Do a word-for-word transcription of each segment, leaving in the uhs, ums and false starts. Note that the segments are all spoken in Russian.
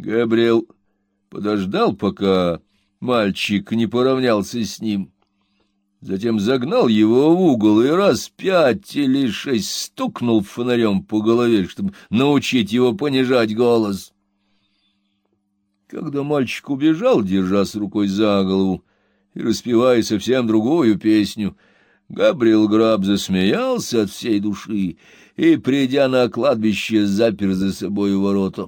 Габриэл подождал, пока мальчик не поравнялся с ним, затем загнал его в угол и раз пять или шесть стукнул фонарем по голове, чтобы научить его понижать голос. Когда мальчик убежал, держась рукой за голову и распевая совсем другую песню, Габриэл Граб засмеялся от всей души и, придя на кладбище, запер за собой ворота.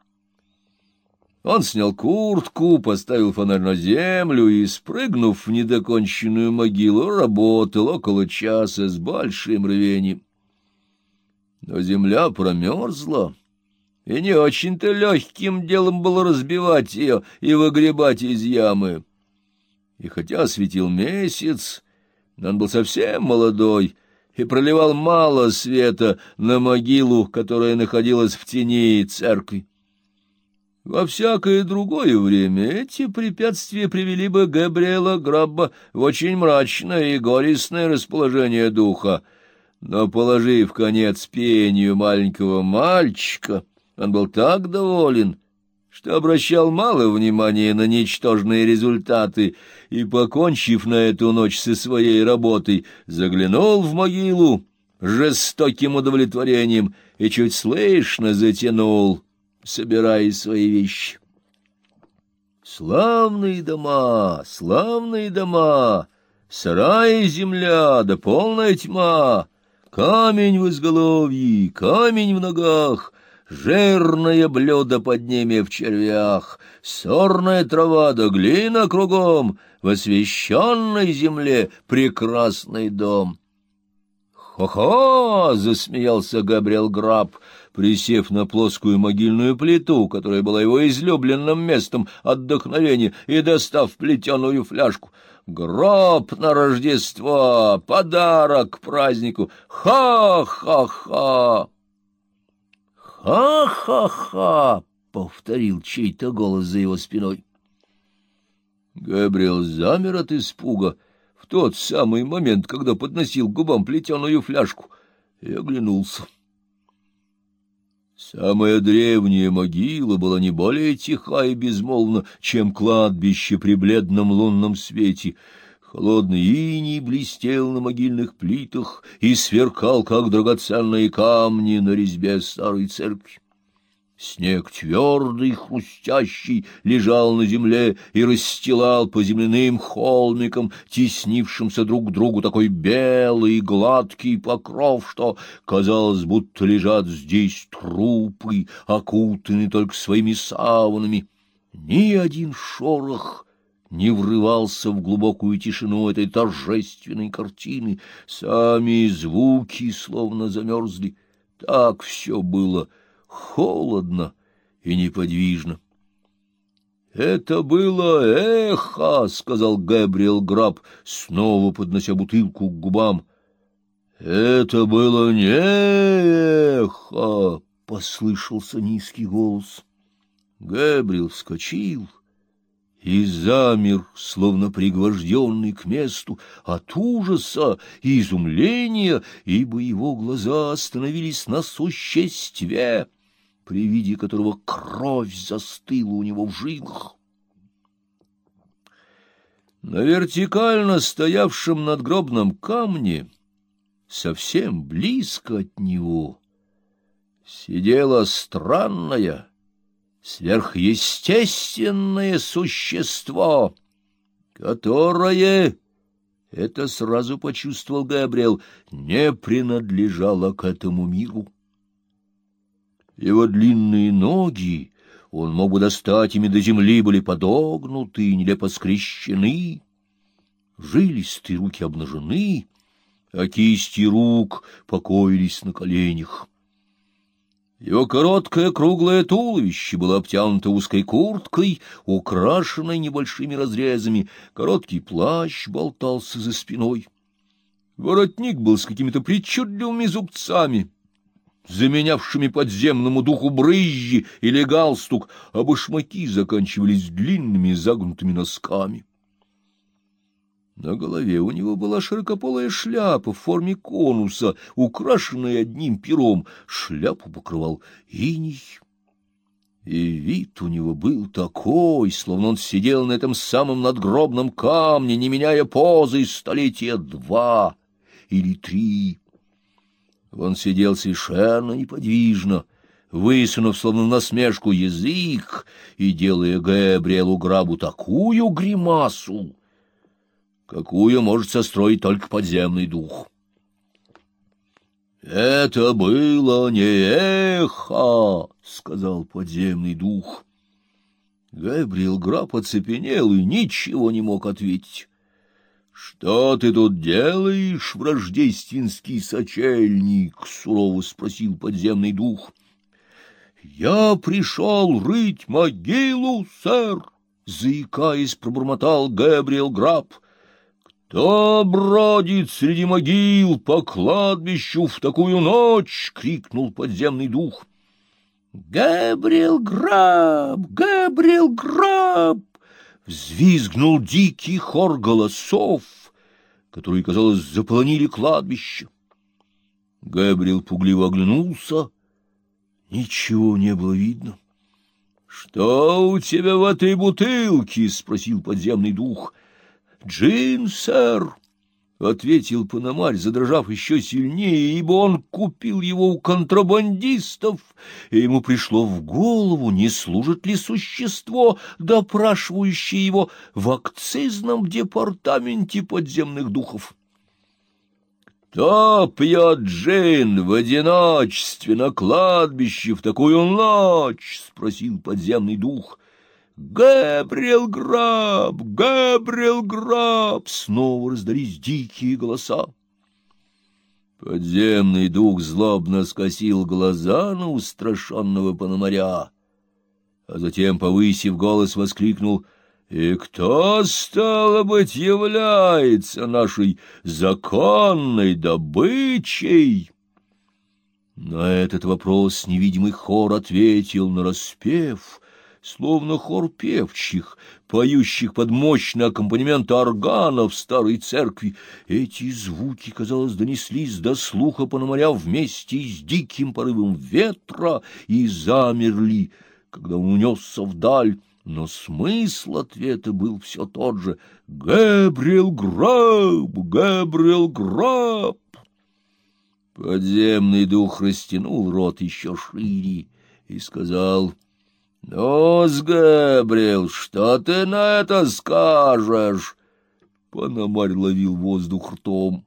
Он снял куртку, поставил фонарь на землю и, спрыгнув в недоконченную могилу, работал около часа с большим рвением. Но земля промерзла, и не очень-то легким делом было разбивать ее и выгребать из ямы. И хотя светил месяц, но он был совсем молодой и проливал мало света на могилу, которая находилась в тени церкви. Во всякое другое время эти препятствия привели бы Габриэла Грабба в очень мрачное и горестное расположение духа, но, положив конец пению маленького мальчика, он был так доволен, что обращал мало внимания на ничтожные результаты и, покончив на эту ночь со своей работой, заглянул в могилу с жестоким удовлетворением и чуть слышно затянул, собирая свои вещи. Славные дома, славные дома, сарай и земля, да полная тьма, камень в изголовье, камень в ногах, жирное блюдо под ними в червях, сорная трава да глина кругом, в освященной земле прекрасный дом. «Хо-хо!» — засмеялся Габриэл Граб, присев на плоскую могильную плиту, которая была его излюбленным местом отдохновения, и достав плетеную фляжку. «Гроб на Рождество! Подарок к празднику! Ха-ха-ха!» «Ха-ха-ха!» — повторил чей-то голос за его спиной. Габриэл замер от испуга в тот самый момент, когда подносил к губам плетеную фляжку, и оглянулся. Самая древняя могила была не более тиха и безмолвна, чем кладбище при бледном лунном свете. Холодный иней блестел на могильных плитах и сверкал, как драгоценные камни на резьбе старой церкви. Снег твердый, хрустящий, лежал на земле и расстилал по земляным холмикам, теснившимся друг к другу, такой белый и гладкий покров, что казалось, будто лежат здесь трупы, окутанные только своими саванами. Ни один шорох не врывался в глубокую тишину этой торжественной картины. Сами звуки словно замерзли. Так все было холодно и неподвижно. — Это было эхо, — сказал Габриэл Граб, снова поднося бутылку к губам. — Это было не эхо, — послышался низкий голос. Габриэл вскочил и замер, словно пригвожденный к месту от ужаса и изумления, ибо его глаза остановились на существе, при виде которого кровь застыла у него в жилах. На вертикально стоявшем надгробном камне, совсем близко от него, сидело странное, сверхъестественное существо, которое, это сразу почувствовал Габриэл, не принадлежало к этому миру. Его длинные ноги, он мог бы достать ими до земли, были подогнуты и нелепо скрещены, жилистые руки обнажены, а кисти рук покоились на коленях. Его короткое круглое туловище было обтянуто узкой курткой, украшенной небольшими разрезами, короткий плащ болтался за спиной. Воротник был с какими-то причудливыми зубцами, заменявшими подземному духу брызжи или галстук, а башмаки заканчивались длинными загнутыми носками. На голове у него была широкополая шляпа в форме конуса, украшенная одним пером. Шляпу покрывал иней. И вид у него был такой, словно он сидел на этом самом надгробном камне, не меняя позы, столетия два или три. Он сидел совершенно неподвижно, высунув, словно в насмешку, язык и делая Габриэлу Грабу такую гримасу, какую может состроить только подземный дух. «Это было не эхо», — сказал подземный дух. Габриэл Граб оцепенел и ничего не мог ответить. «Что ты тут делаешь, рождественский сочельник?» — сурово спросил подземный дух. «Я пришел рыть могилу, сэр», — заикаясь, пробормотал Габриэл Граб. «Кто бродит среди могил по кладбищу в такую ночь?» — крикнул подземный дух. «Габриэл Граб! Габриэл Граб!» — взвизгнул дикий хор голосов, которые, казалось, заполонили кладбище. Габриэл пугливо оглянулся. Ничего не было видно. «Что у тебя в этой бутылке?» — спросил подземный дух. «Джин, сэр», — ответил Пономарь, задрожав еще сильнее, ибо он купил его у контрабандистов, и ему пришло в голову, не служит ли существо, допрашивающее его в акцизном департаменте подземных духов. «Кто пьет джин в одиночестве на кладбище в такую ночь?» — спросил подземный дух. «Габриэл Граб! Габриэл Граб!» Снова раздались дикие голоса. Подземный дух злобно скосил глаза на устрашенного Пономаря, а затем, повысив голос, воскликнул: «И кто, стало быть, является нашей законной добычей?» На этот вопрос невидимый хор ответил нараспев, словно хор певчих, поющих под мощный аккомпанемент органа в старой церкви. Эти звуки, казалось, донеслись до слуха Пономаря вместе с диким порывом ветра и замерли, когда он унесся вдаль. Но смысл ответа был все тот же: «Габриэл Граб! Габриэл Граб!» Подземный дух растянул рот еще шире и сказал: «Ну-с, Габриэл, что ты на это скажешь?» Пономарь ловил воздух ртом.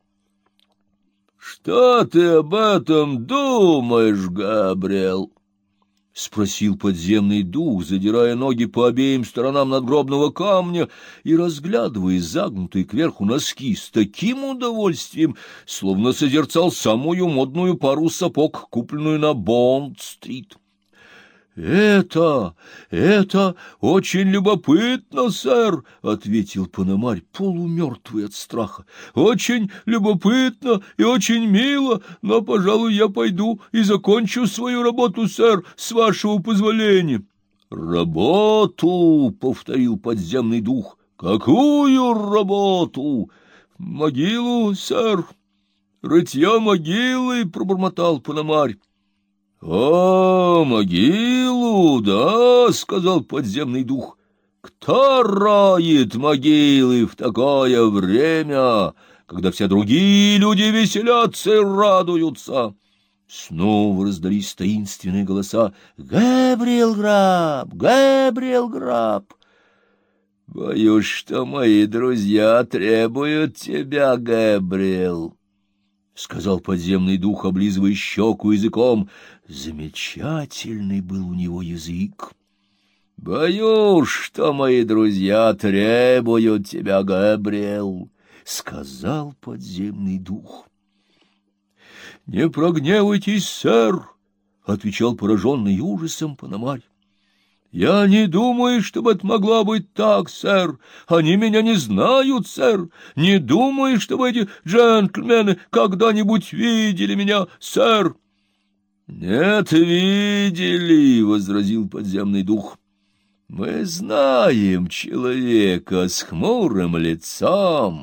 «Что ты об этом думаешь, Габриэл?» — спросил подземный дух, задирая ноги по обеим сторонам надгробного камня и разглядывая загнутые кверху носки с таким удовольствием, словно созерцал самую модную пару сапог, купленную на Бонд-стрит. «Это, это очень любопытно, сэр», — ответил Пономарь, полумертвый от страха. «Очень любопытно и очень мило, но, пожалуй, я пойду и закончу свою работу, сэр, с вашего позволения». «Работу», — повторил подземный дух. «Какую работу?» «Могилу, сэр, рытье могилы», — пробормотал Пономарь. «О, могилу, да, — сказал подземный дух, — кто роет могилы в такое время, когда все другие люди веселятся и радуются?» Снова раздались таинственные голоса: «Габриэл Граб! Габриэл Граб!» «Боюсь, что мои друзья требуют тебя, Габриэл», — сказал подземный дух, облизывая щеку языком. Замечательный был у него язык. «Боюсь, что мои друзья требуют тебя, Габриэл», — сказал подземный дух. «Не прогневайтесь, сэр», — отвечал пораженный ужасом Пономарь. «Я не думаю, чтобы это могло быть так, сэр. Они меня не знают, сэр. Не думаю, чтобы эти джентльмены когда-нибудь видели меня, сэр». «Нет, видели», — возразил подземный дух. «Мы знаем человека с хмурым лицом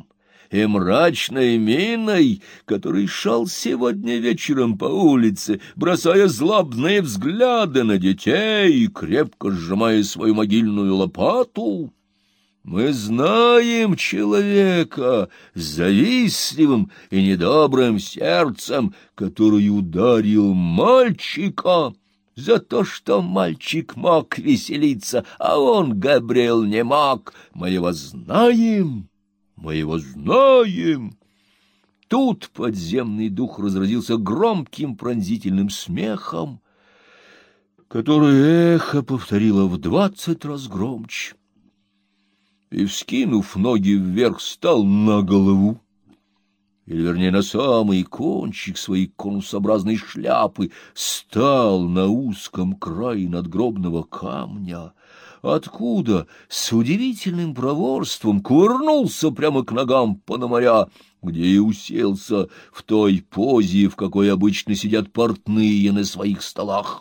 и мрачной миной, который шел сегодня вечером по улице, бросая злобные взгляды на детей и крепко сжимая свою могильную лопату. Мы знаем человека с завистливым и недобрым сердцем, который ударил мальчика за то, что мальчик мог веселиться, а он, Габриэл, не мог. Мы его знаем, мы его знаем. Тут подземный дух разразился громким пронзительным смехом, который эхо повторило в двадцать раз громче. И, вскинув ноги вверх, стал на голову, или, вернее, на самый кончик своей конусообразной шляпы, стал на узком крае надгробного камня, откуда с удивительным проворством кувырнулся прямо к ногам Пономаря, где и уселся в той позе, в какой обычно сидят портные на своих столах.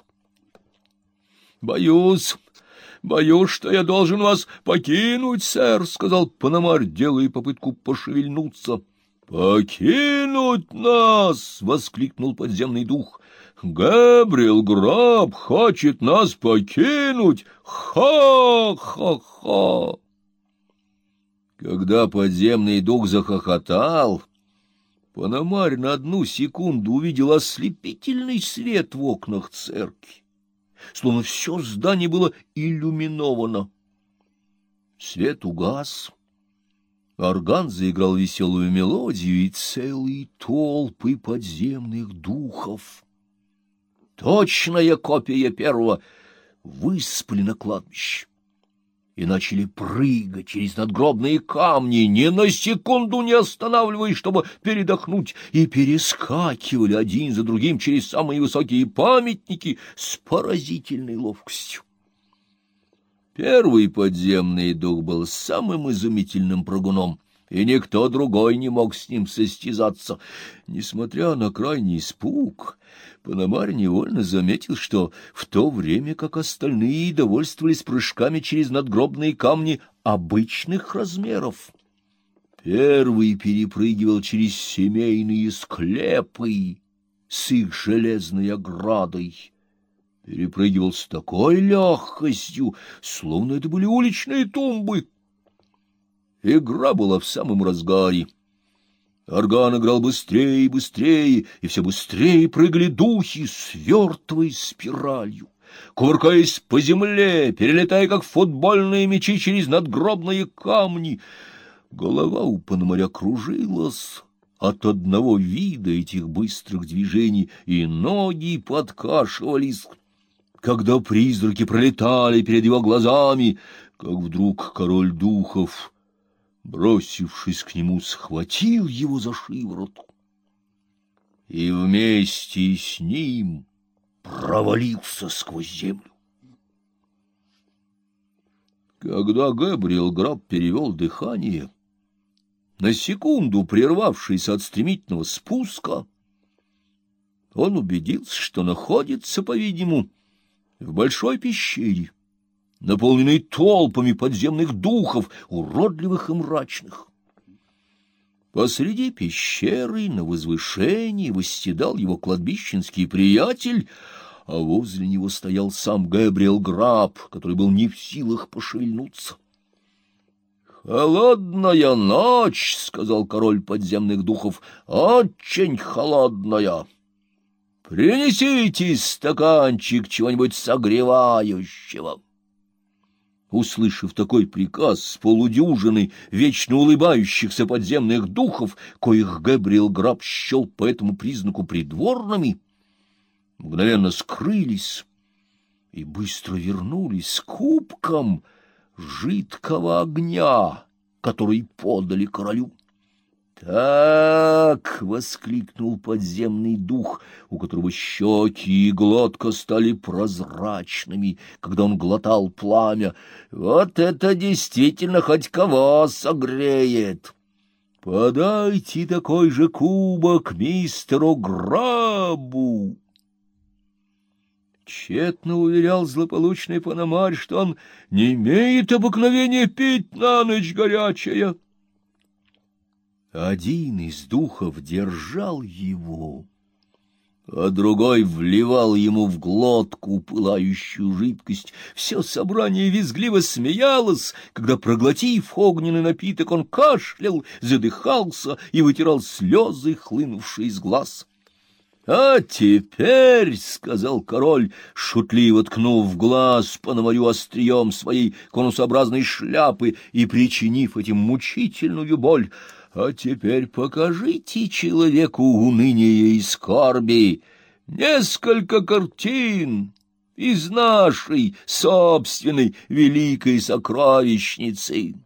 «Боюсь, боюсь, что я должен вас покинуть, сэр», — сказал Пономарь, делая попытку пошевельнуться. «Покинуть нас!» — воскликнул подземный дух. «Габриэл Граб хочет нас покинуть! Ха-ха-ха!» Когда подземный дух захохотал, Пономарь на одну секунду увидел ослепительный свет в окнах церкви, словно все здание было иллюминовано. Свет угас. Орган заиграл веселую мелодию, и целые толпы подземных духов, точная копия первого, выспали на кладбище и начали прыгать через надгробные камни, ни на секунду не останавливаясь, чтобы передохнуть, и перескакивали один за другим через самые высокие памятники с поразительной ловкостью. Первый подземный дух был самым изумительным прыгуном, и никто другой не мог с ним состязаться. Несмотря на крайний испуг, Пономарь невольно заметил, что в то время как остальные довольствовались прыжками через надгробные камни обычных размеров, первый перепрыгивал через семейные склепы с их железной оградой. Перепрыгивал с такой легкостью, словно это были уличные тумбы. Игра была в самом разгаре. Орган играл быстрее и быстрее, и все быстрее прыгали духи, свертываясь спиралью, кувыркаясь по земле, перелетая, как футбольные мячи, через надгробные камни. Голова у Пономаря кружилась от одного вида этих быстрых движений, и ноги подкашивались, когда призраки пролетали перед его глазами, как вдруг король духов, бросившись к нему, схватил его за шиворот и вместе с ним провалился сквозь землю. Когда Габриэл Граб перевел дыхание, на секунду прервавшись от стремительного спуска, он убедился, что находится, по-видимому, в большой пещере, наполненной толпами подземных духов, уродливых и мрачных. Посреди пещеры на возвышении восседал его кладбищенский приятель, а возле него стоял сам Габриэл Граб, который был не в силах пошевельнуться. «Холодная ночь», — сказал король подземных духов, — «очень холодная. Принесите стаканчик чего-нибудь согревающего». Услышав такой приказ с полудюжины вечно улыбающихся подземных духов, коих Габриэл Граб счел по этому признаку придворными, мгновенно скрылись и быстро вернулись с кубком жидкого огня, который подали королю. «Так!» — воскликнул подземный дух, у которого щеки и глотка стали прозрачными, когда он глотал пламя. «Вот это действительно хоть кого согреет! Подайте такой же кубок мистеру Грабу!» Тщетно уверял злополучный Пономарь, что он не имеет обыкновения пить на ночь горячее. Один из духов держал его, а другой вливал ему в глотку пылающую жидкость. Все собрание визгливо смеялось, когда, проглотив огненный напиток, он кашлял, задыхался и вытирал слезы, хлынувшие из глаз. — А теперь, — сказал король, шутливо ткнув в глаз Пономарю острием своей конусообразной шляпы и причинив этим мучительную боль, — а теперь покажите человеку уныние и скорби несколько картин из нашей собственной великой сокровищницы.